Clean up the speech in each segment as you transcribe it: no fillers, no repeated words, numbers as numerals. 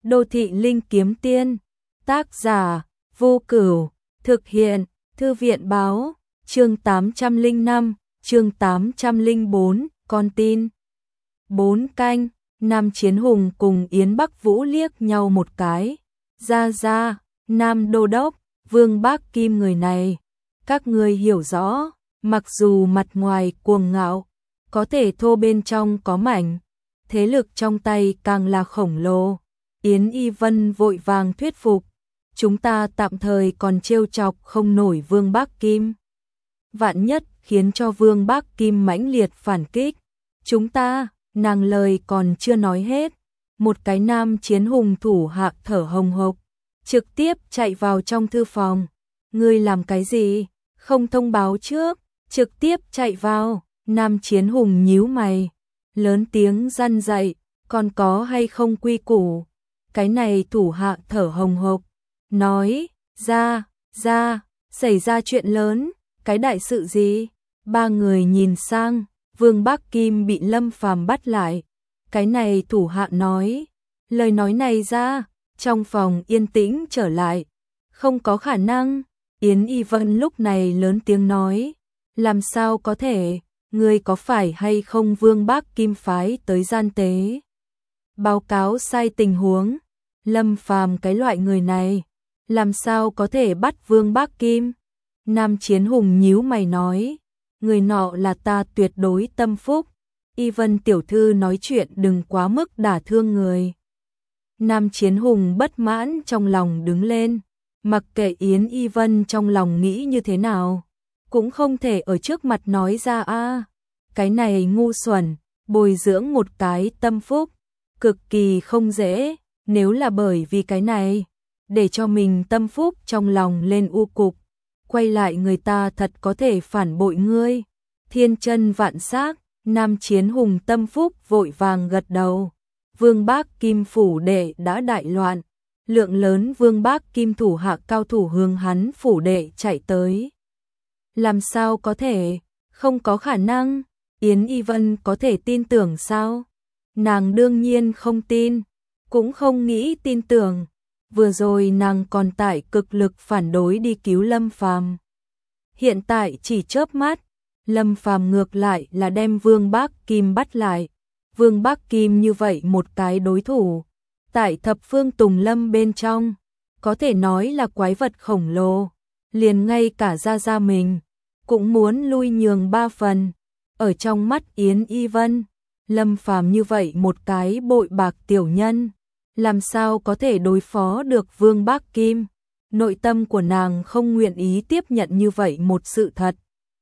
Đô thị linh kiếm tiên, tác giả, Vô Cửu, thực hiện, Thư viện báo, chương 805, chương 804, con tin. 4 canh, Nam Chiến Hùng cùng Yến Bắc Vũ liếc nhau một cái. Ra, Nam Đô Đốc, Vương Bác Kim người này, các ngươi hiểu rõ, mặc dù mặt ngoài cuồng ngạo, có thể thô bên trong có mảnh, thế lực trong tay càng là khổng lồ. Yến Y Vân vội vàng thuyết phục, chúng ta tạm thời còn trêu chọc không nổi Vương Bác Kim. Vạn nhất khiến cho Vương Bác Kim mãnh liệt phản kích, chúng ta, nàng lời còn chưa nói hết, một cái Nam Chiến Hùng thủ hạ thở hồng hộc, trực tiếp chạy vào trong thư phòng. Ngươi làm cái gì? Không thông báo trước, trực tiếp chạy vào. Nam Chiến Hùng nhíu mày, lớn tiếng răn dạy, còn có hay không quy củ? Cái này thủ hạ thở hồng hộc, nói, ra, xảy ra chuyện lớn, cái đại sự gì? Ba người nhìn sang, Vương Bác Kim bị Lâm Phàm bắt lại. Cái này thủ hạ nói, lời nói này ra, trong phòng yên tĩnh trở lại. Không có khả năng. Yến Y Vân lúc này lớn tiếng nói, làm sao có thể, ngươi có phải hay không Vương Bác Kim phái tới gian tế? Báo cáo sai tình huống, Lâm Phàm cái loại người này, làm sao có thể bắt Vương Bác Kim? Nam Chiến Hùng nhíu mày nói, người nọ là ta tuyệt đối tâm phúc, Y Vân tiểu thư nói chuyện đừng quá mức đả thương người. Nam Chiến Hùng bất mãn trong lòng đứng lên, mặc kệ Yến Y Vân trong lòng nghĩ như thế nào, cũng không thể ở trước mặt nói ra a. Cái này ngu xuẩn, bồi dưỡng một cái tâm phúc, cực kỳ không dễ, nếu là bởi vì cái này, để cho mình tâm phúc trong lòng lên u cục, quay lại người ta thật có thể phản bội ngươi. Thiên chân vạn xác, Nam Chiến Hùng tâm phúc vội vàng gật đầu. Vương Bác Kim phủ đệ đã đại loạn, lượng lớn Vương Bác Kim thủ hạ cao thủ hướng hắn phủ đệ chạy tới. Làm sao có thể, không có khả năng, Yến Y Vân có thể tin tưởng sao? Nàng đương nhiên không tin, cũng không nghĩ tin tưởng. Vừa rồi nàng còn tại cực lực phản đối đi cứu Lâm Phàm. Hiện tại chỉ chớp mắt, Lâm Phàm ngược lại là đem Vương Bác Kim bắt lại. Vương Bác Kim như vậy một cái đối thủ, tại thập phương Tùng Lâm bên trong, có thể nói là quái vật khổng lồ, liền ngay cả gia mình, cũng muốn lui nhường 3 phần. Ở trong mắt Yến Y Vân, Lâm Phàm như vậy một cái bội bạc tiểu nhân, làm sao có thể đối phó được Vương Bác Kim. Nội tâm của nàng không nguyện ý tiếp nhận như vậy một sự thật.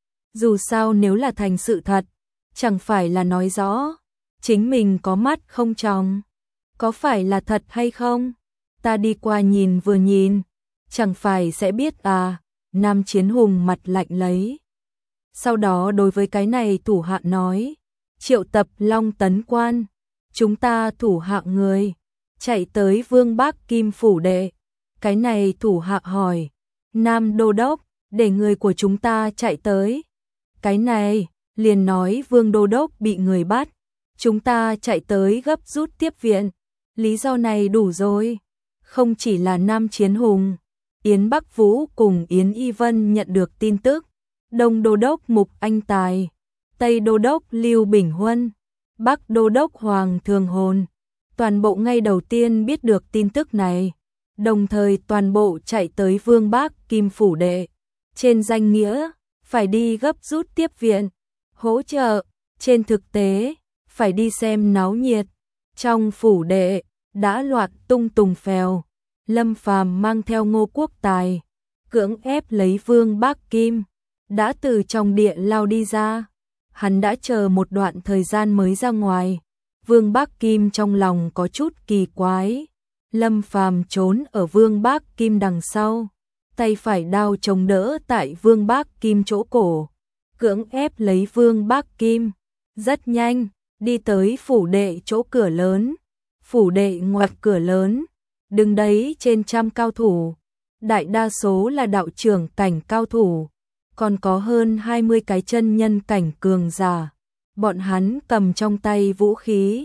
Dù sao nếu là thành sự thật, chẳng phải là nói rõ chính mình có mắt không tròng. Có phải là thật hay không? Ta đi qua nhìn vừa nhìn, chẳng phải sẽ biết à? Nam Chiến Hùng mặt lạnh lấy. Sau đó đối với cái này thủ hạ nói, triệu tập Long Tấn Quan, chúng ta thủ hạ người, chạy tới Vương Bác Kim phủ đệ. Cái này thủ hạ hỏi, Nam Đô Đốc, để người của chúng ta chạy tới. Cái này, liền nói Vương Đô Đốc bị người bắt, chúng ta chạy tới gấp rút tiếp viện. Lý do này đủ rồi. Không chỉ là Nam Chiến Hùng, Yến Bắc Vũ cùng Yến Y Vân nhận được tin tức. Đông Đô Đốc Mục Anh Tài, Tây Đô Đốc Lưu Bình Huân, Bắc Đô Đốc Hoàng Thường Hồn, toàn bộ ngay đầu tiên biết được tin tức này, đồng thời toàn bộ chạy tới Vương Bác Kim phủ đệ. Trên danh nghĩa, phải đi gấp rút tiếp viện, hỗ trợ, trên thực tế, phải đi xem náo nhiệt. Trong phủ đệ, đã loạn tung tùng phèo, Lâm Phàm mang theo Ngô Quốc Tài, cưỡng ép lấy Vương Bác Kim, đã từ trong địa lao đi ra. Hắn đã chờ một đoạn thời gian mới ra ngoài. Vương Bác Kim trong lòng có chút kỳ quái. Lâm Phàm trốn ở Vương Bác Kim đằng sau, tay phải đao chống đỡ tại Vương Bác Kim chỗ cổ, cưỡng ép lấy Vương Bác Kim. Rất nhanh, đi tới phủ đệ chỗ cửa lớn. Phủ đệ ngoặt cửa lớn, đứng đấy trên trăm cao thủ, đại đa số là đạo trưởng cảnh cao thủ, còn có hơn 20 cái chân nhân cảnh cường giả. Bọn hắn cầm trong tay vũ khí,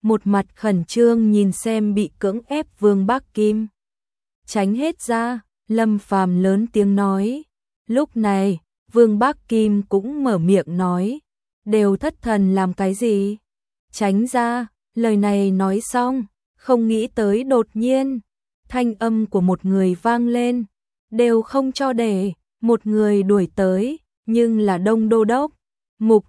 một mặt khẩn trương nhìn xem bị cưỡng ép Vương Bác Kim. Tránh hết ra, Lâm Phàm lớn tiếng nói. Lúc này, Vương Bác Kim cũng mở miệng nói, đều thất thần làm cái gì? Tránh ra, lời này nói xong, không nghĩ tới đột nhiên, thanh âm của một người vang lên, đều không cho để, một người đuổi tới, nhưng là Đông Đô Đốc, Mục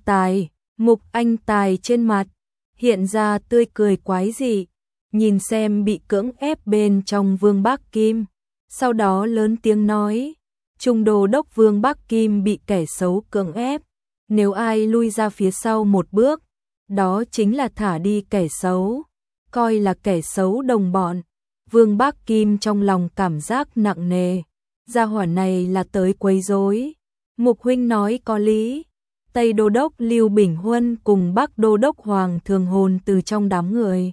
Anh Tài trên mặt, hiện ra tươi cười quái dị, nhìn xem bị cưỡng ép bên trong Vương Bác Kim, sau đó lớn tiếng nói, Trung Đô Đốc Vương Bác Kim bị kẻ xấu cưỡng ép, nếu ai lui ra phía sau một bước, đó chính là thả đi kẻ xấu, coi là kẻ xấu đồng bọn. Vương Bác Kim trong lòng cảm giác nặng nề, gia hỏa này là tới quấy rối. Mục huynh nói có lý. Tây Đô Đốc Lưu Bình Huân cùng Bắc Đô Đốc Hoàng Thường Hồn từ trong đám người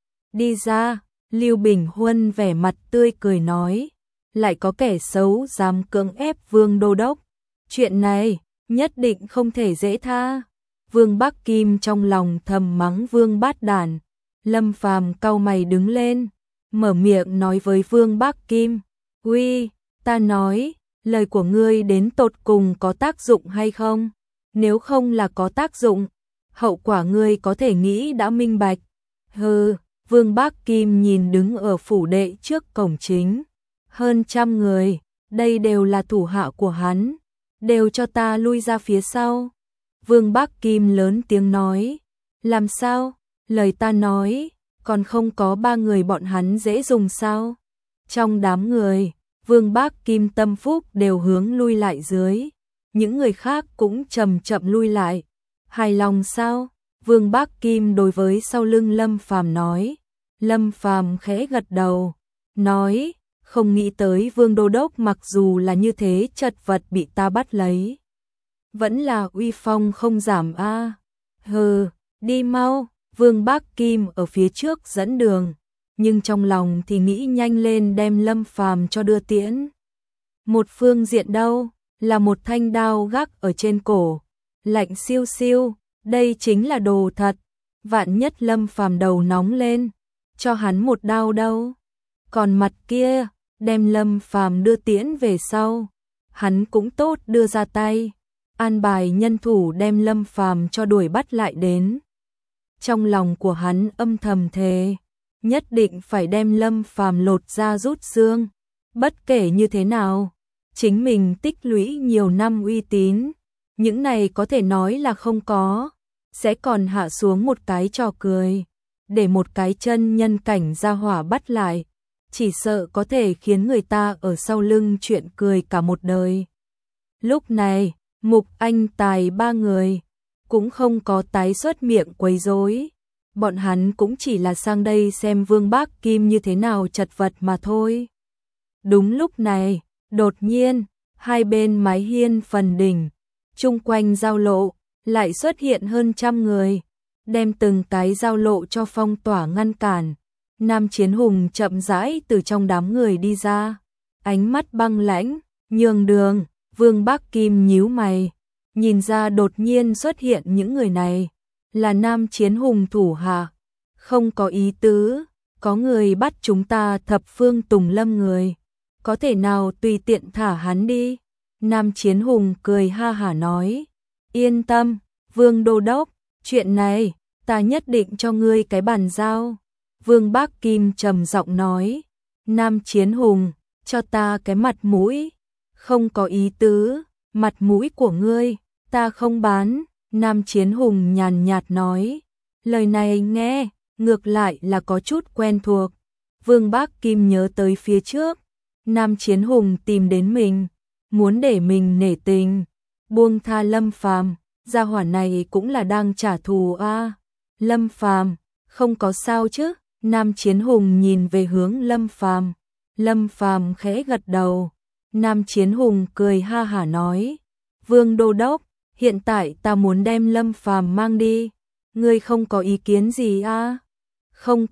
đi ra, Lưu Bình Huân vẻ mặt tươi cười nói, lại có kẻ xấu dám cưỡng ép Vương Đô Đốc, chuyện này nhất định không thể dễ tha. Vương Bác Kim trong lòng thầm mắng Vương Bát Đản. Lâm Phàm cau mày đứng lên, mở miệng nói với Vương Bác Kim, "Uy, ta nói, lời của ngươi đến tột cùng có tác dụng hay không? Nếu không là có tác dụng, hậu quả ngươi có thể nghĩ đã minh bạch." Hừ, Vương Bác Kim nhìn đứng ở phủ đệ trước cổng chính, hơn 100 người, đây đều là thủ hạ của hắn, đều cho ta lui ra phía sau. Vương Bác Kim lớn tiếng nói, làm sao, lời ta nói, còn không có 3 người bọn hắn dễ dùng sao? Trong đám người, Vương Bác Kim tâm phúc đều hướng lui lại dưới, những người khác cũng chậm chậm lui lại. Hài lòng sao? Vương Bác Kim đối với sau lưng Lâm Phàm nói. Lâm Phàm khẽ gật đầu, nói, không nghĩ tới Vương Đô Đốc mặc dù là như thế chật vật bị ta bắt lấy, vẫn là uy phong không giảm a. Hừ, đi mau. Vương Bác Kim ở phía trước dẫn đường, nhưng trong lòng thì nghĩ nhanh lên đem Lâm Phàm cho đưa tiễn. Một phương diện đâu, là một thanh đao gác ở trên cổ, lạnh siêu siêu, đây chính là đồ thật, vạn nhất Lâm Phàm đầu nóng lên, cho hắn một đao đâu. Còn mặt kia, đem Lâm Phàm đưa tiễn về sau, hắn cũng tốt đưa ra tay, an bài nhân thủ đem Lâm Phàm cho đuổi bắt lại đến. Trong lòng của hắn âm thầm thề, nhất định phải đem Lâm Phàm lột da rút xương, bất kể như thế nào, chính mình tích lũy nhiều năm uy tín, những này có thể nói là không có, sẽ còn hạ xuống một cái trò cười, để một cái chân nhân cảnh gia hỏa bắt lại, chỉ sợ có thể khiến người ta ở sau lưng chuyện cười cả một đời. Lúc này, Mục Anh Tài 3 người cũng không có tái xuất miệng quấy rối, bọn hắn cũng chỉ là sang đây xem Vương Bác Kim như thế nào chật vật mà thôi. Đúng lúc này, đột nhiên, hai bên mái hiên phần đỉnh, chung quanh giao lộ, lại xuất hiện hơn 100 người, đem từng cái giao lộ cho phong tỏa ngăn cản. Nam Chiến Hùng chậm rãi từ trong đám người đi ra, ánh mắt băng lãnh, nhường đường. Vương Bác Kim nhíu mày, nhìn ra đột nhiên xuất hiện những người này, là Nam Chiến Hùng thủ hạ, không có ý tứ, có người bắt chúng ta thập phương Tùng Lâm người, có thể nào tùy tiện thả hắn đi. Nam Chiến Hùng cười ha hả nói, yên tâm, Vương Đô Đốc, chuyện này, ta nhất định cho ngươi cái bàn giao. Vương Bác Kim trầm giọng nói, Nam Chiến Hùng, cho ta cái mặt mũi. Không có ý tứ, mặt mũi của ngươi, ta không bán. Nam Chiến Hùng nhàn nhạt nói, lời này nghe, ngược lại là có chút quen thuộc. Vương Bác Kim nhớ tới phía trước, Nam Chiến Hùng tìm đến mình, muốn để mình nể tình, buông tha Lâm Phàm, gia hỏa này cũng là đang trả thù a. Lâm Phàm, không có sao chứ? Nam Chiến Hùng nhìn về hướng Lâm Phàm. Lâm Phàm khẽ gật đầu. Nam Chiến Hùng cười ha hả nói, Vương Đô Đốc, hiện tại ta muốn đem Lâm Phàm mang đi, ngươi không có ý kiến gì à? Không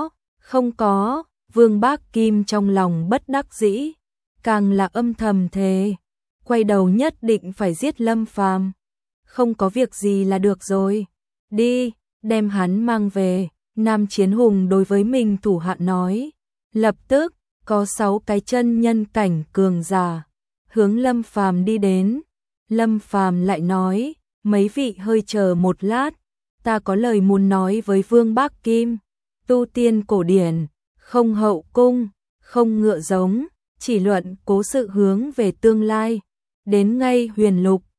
có, Vương Bác Kim trong lòng bất đắc dĩ, càng là âm thầm thề, quay đầu nhất định phải giết Lâm Phàm. Không có việc gì là được rồi, đi, đem hắn mang về. Nam Chiến Hùng đối với mình thủ hạ nói, lập tức có 6 cái chân nhân cảnh cường giả hướng Lâm Phàm đi đến. Lâm Phàm lại nói, mấy vị hơi chờ một lát, ta có lời muốn nói với Vương Bác Kim. Tu tiên cổ điển, không hậu cung, không ngựa giống, chỉ luận cố sự hướng về tương lai. Đến ngay huyền lục,